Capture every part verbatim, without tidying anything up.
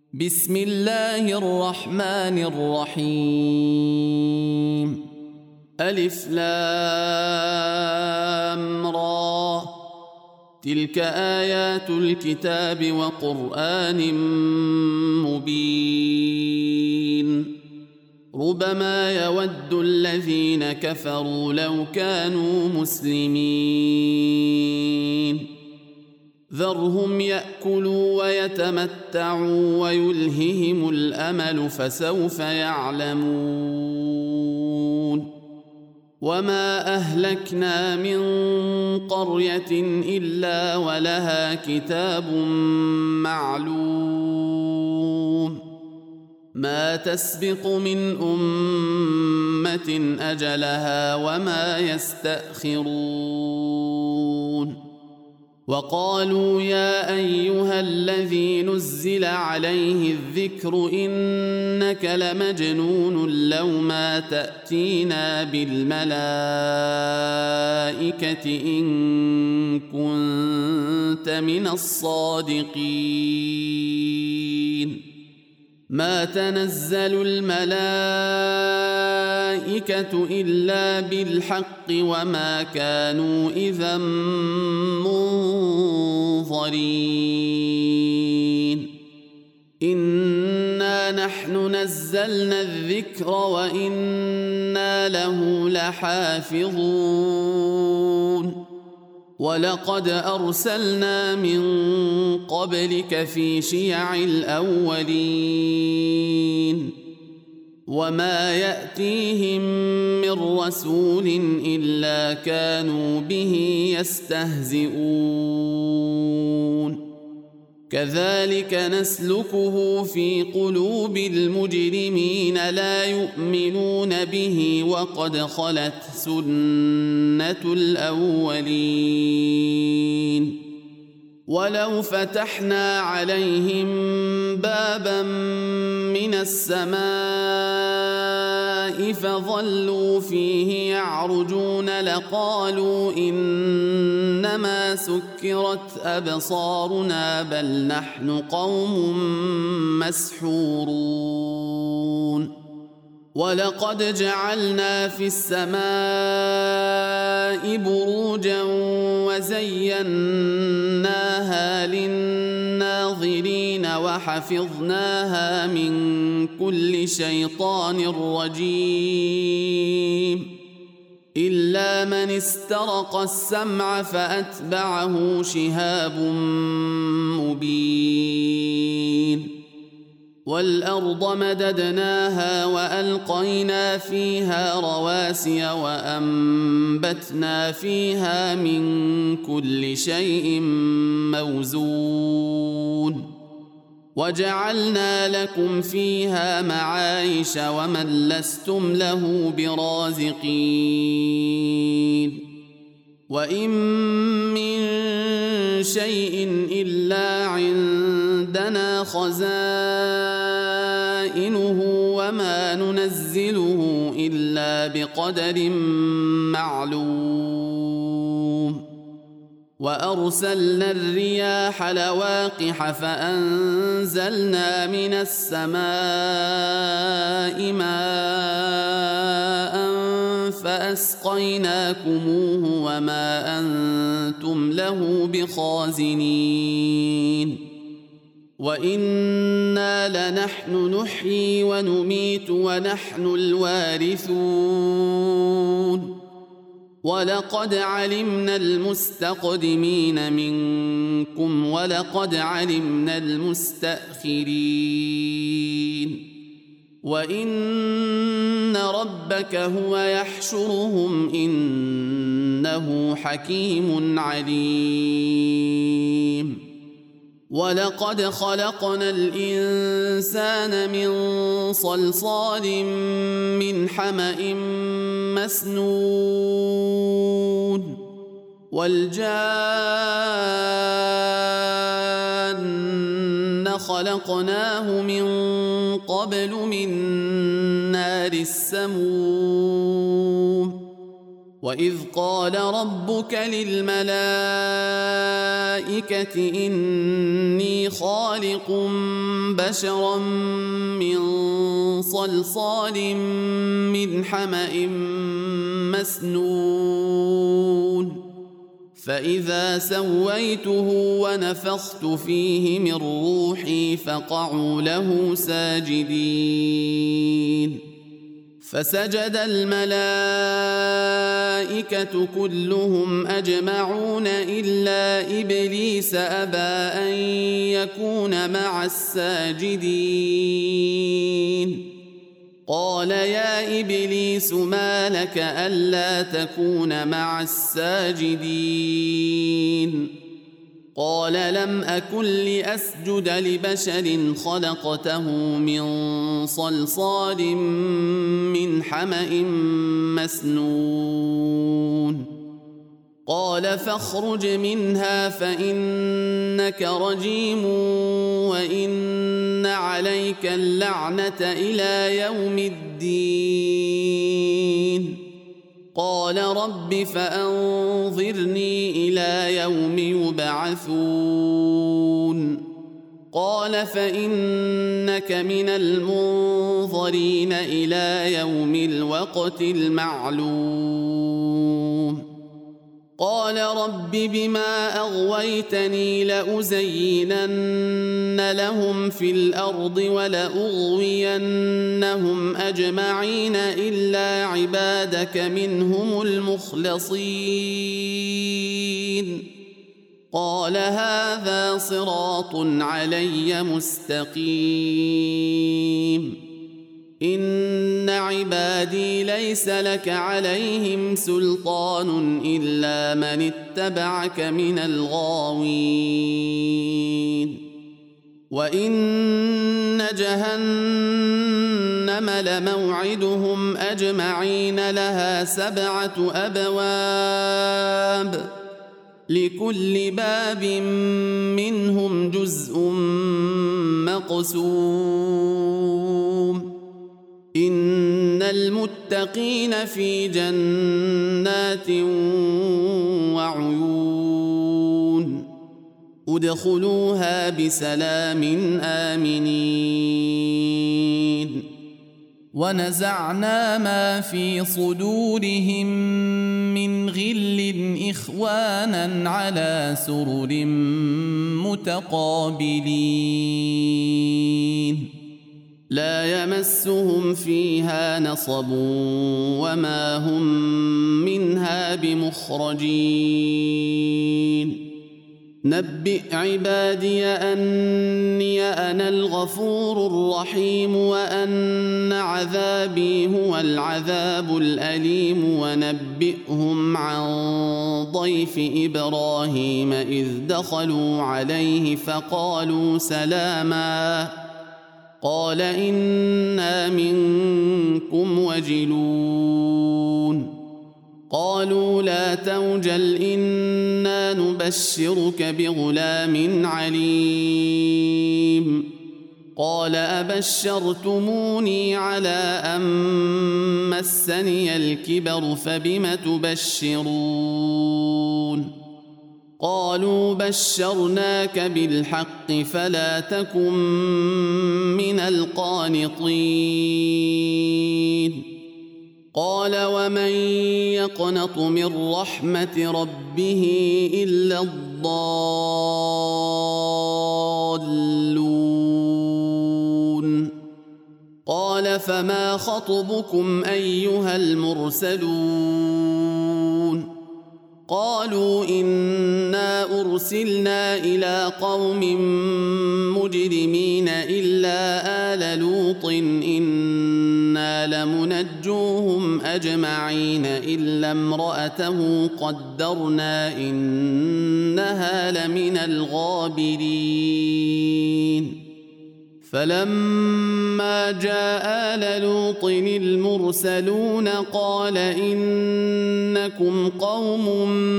بسم الله الرحمن الرحيم. ألف لام را، تلك آيات الكتاب وقرآن مبين. ربما يود الذين كفروا لو كانوا مسلمين. ذرهم يأكلوا ويتمتعوا ويلههم الأمل فسوف يعلمون. وما أهلكنا من قرية إلا ولها كتاب معلوم، ما تسبق من أمة أجلها وما يستأخرون. وقالوا يا أيها الذي نزل عليه الذكر إنك لمجنون لو ما تأتينا بالملائكة إن كنت من الصادقين. ما تنزل الملائكة إلا بالحق وما كانوا إذا منظرين. إنا نحن نزلنا الذكر وإنا له لحافظون. ولقد أرسلنا من قبلك في شيع الأولين، وما يأتيهم من رسول إلا كانوا به يستهزئون. كذلك نسلكه في قلوب المجرمين لا يؤمنون به وقد خلت سنة الأولين. ولو فتحنا عليهم بابا من السماء فظلوا فيه يعرجون لقالوا إنما سكرت أبصارنا بل نحن قوم مسحورون. ولقد جعلنا في السماء بروجا وزيناها للناظرين وحفظناها من كل شيطان رجيم إلا من استرق السمع فأتبعه شهاب مبين. والأرض مددناها وألقينا فيها رواسي وأنبتنا فيها من كل شيء موزون. وجعلنا لكم فيها معايش ومن لستم له برازقين. وإن من شيء إلا عندنا خزائنه وما ننزله إلا بقدر معلوم. وأرسلنا الرياح لواقح فأنزلنا من السماء ماء فأسقيناكموه وما أنتم له بخازنين. وإنا لنحن نحيي ونميت ونحن الوارثون. ولقد علمنا المستقدمين منكم ولقد علمنا المستأخرين. وإن ربك هو يحشرهم إنه حكيم عليم. ولقد خلقنا الإنسان من صلصال من حمأ مسنون. والجان خلقناه من قبل من نار السموم. وإذ قال ربك للملائكة إني خالق بشرا من صلصال من حمأ مسنون فإذا سويته ونفخت فيه من روحي فقعوا له ساجدين فسجد الملائكة كلهم أجمعون إلا إبليس أبى أن يكون مع الساجدين قال يا إبليس ما لك ألا تكون مع الساجدين قال لم أكن لأسجد لبشر خلقته من صلصال من حمأ مسنون قال فاخرج منها فإنك رجيم وإن عليك اللعنة إلى يوم الدين قال رب فأنظرني إلى يوم يبعثون قال فإنك من المنظرين إلى يوم الوقت المعلوم قال رب بما أغويتني لأزينن لهم في الأرض ولأغوينهم أجمعين إلا عبادك منهم المخلصين قال هذا صراط علي مستقيم إن عبادي ليس لك عليهم سلطان إلا من اتبعك من الغاوين وإن جهنم لموعدهم أجمعين لها سبعة أبواب لكل باب منهم جزء مقسوم إن المتقين في جنات وعيون ادخلوها بسلام آمنين ونزعنا ما في صدورهم من غل إخوانا على سرر متقابلين لا يمسهم فيها نصب وما هم منها بمخرجين نبئ عبادي أني أنا الغفور الرحيم وأن عذابي هو العذاب الأليم ونبئهم عن ضيف إبراهيم إذ دخلوا عليه فقالوا سلاما قال إنا منكم وجلون قالوا لا توجل إنا نبشرك بغلام عليم قال أبشرتموني على أن مسني الكبر فبم تبشرون قالوا بشرناك بالحق فلا تكن من القانطين قال ومن يقنط من رحمة ربه إلا الضالون قال فما خطبكم أيها المرسلون قالوا إنا أرسلنا إلى قوم مجرمين إلا آل لوط إنا لمنجوهم أجمعين إلا امرأته قدرنا إنها لمن الغابرين فلما جاء آل لوط المرسلون قال إنكم قوم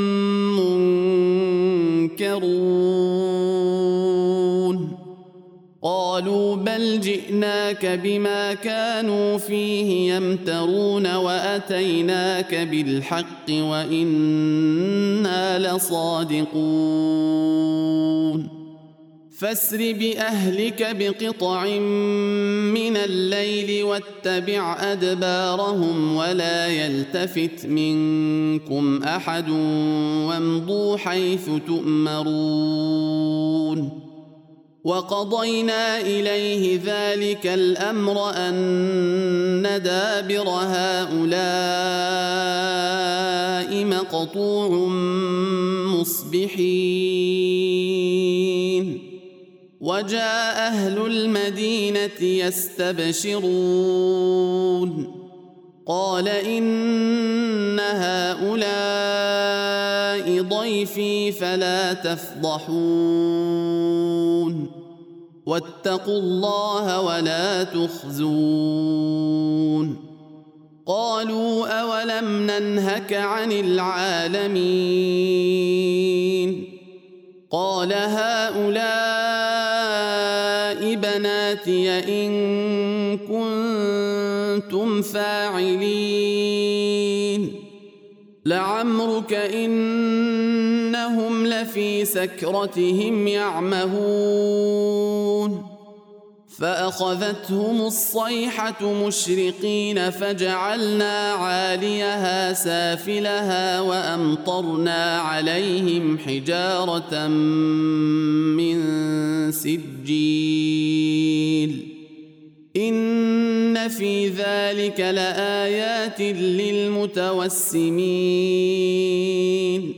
منكرون قالوا بل جئناك بما كانوا فيه يمترون وأتيناك بالحق وإنا لصادقون فاسر بأهلك بقطع من الليل واتبع أدبارهم ولا يلتفت منكم أحد وامضوا حيث تؤمرون وقضينا إليه ذلك الأمر أن دابر هؤلاء مقطوع مصبحين وجاء أهل المدينة يستبشرون قال إن هؤلاء ضيفي فلا تفضحون واتقوا الله ولا تخزون قالوا أولم ننهك عن العالمين قال هؤلاء بناتي إن كنتم فاعلين لعمرك إنهم لفي سكرتهم يعمهون فأخذتهم الصيحة مشرقين فجعلنا عاليها سافلها وأمطرنا عليهم حجارة من سجيل إن في ذلك لآيات للمتوسمين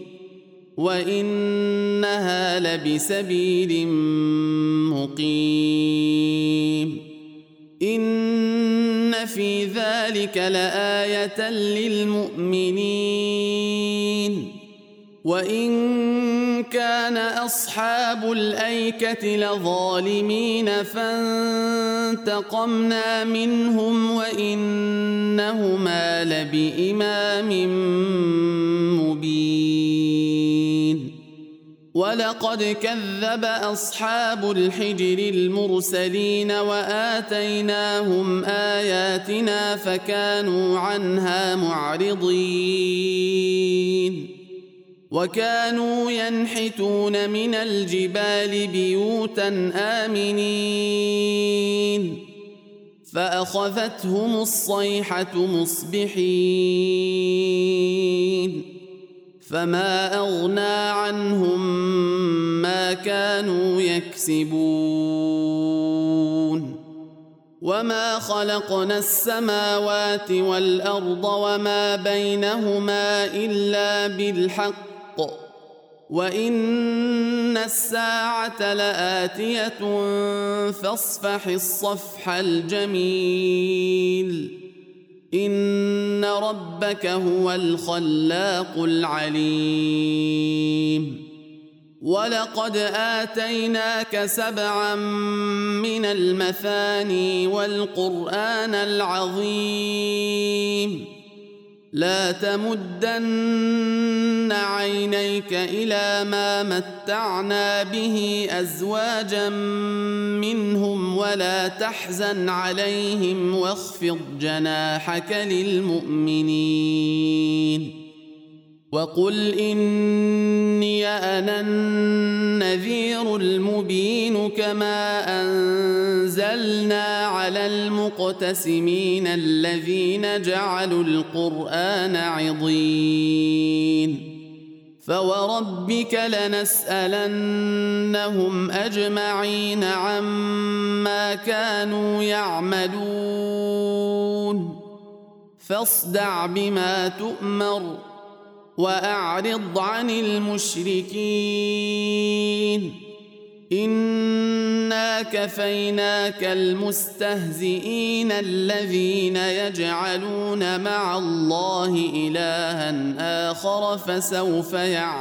وإنها لبسبيل مقيم إن في ذلك لآية للمؤمنين وإن كان أصحاب الأيكة لظالمين فانتقمنا منهم وإنهما لبإمام مبين ولقد كذب أصحاب الحجر المرسلين وآتيناهم آياتنا فكانوا عنها معرضين وكانوا ينحتون من الجبال بيوتا آمنين فأخذتهم الصيحة مصبحين فما أغنى عنهم ما كانوا يكسبون وما خلقنا السماوات والأرض وما بينهما إلا بالحق وإن الساعة لآتية فاصفح الصفح الجميل إن ربك هو الخلاق العليم ولقد آتيناك سبعا من المثاني والقرآن العظيم لا تمدن عينيك إلى ما متعنا به أزواجا منهم ولا تحزن عليهم واخفض جناحك للمؤمنين وقل إني أنا النذير المبين كما أنزلنا على المقتسمين الذين جعلوا القرآن عضين فوربك لنسألنهم أجمعين عما كانوا يعملون فاصدع بما تؤمر وأعرض عن المشركين إنا كفيناك المستهزئين الذين يجعلون مع الله إلها آخر فسوف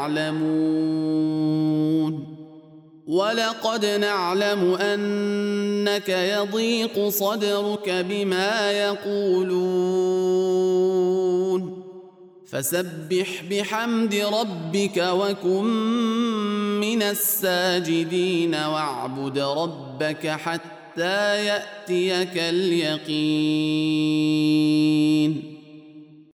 يعلمون ولقد نعلم أنك يضيق صدرك بما يقولون فسبح بحمد ربك وكن من الساجدين واعبد ربك حتى يأتيك اليقين